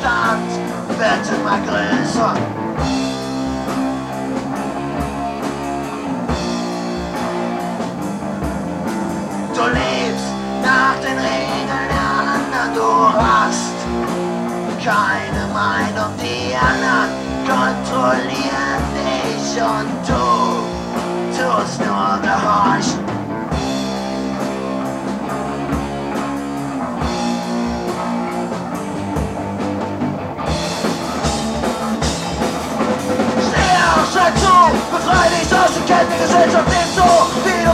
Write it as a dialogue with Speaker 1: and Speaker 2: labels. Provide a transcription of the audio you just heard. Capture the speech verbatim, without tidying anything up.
Speaker 1: Verstand wird immer größer. Du lebst nach den Regeln der anderen, du hast keine Meinung, die anderen kontrollieren dich und du tust nur gehorchen. Steh auf, schreib zu, befrei dich aus den Ketten der Gesellschaft, lebst so, wie du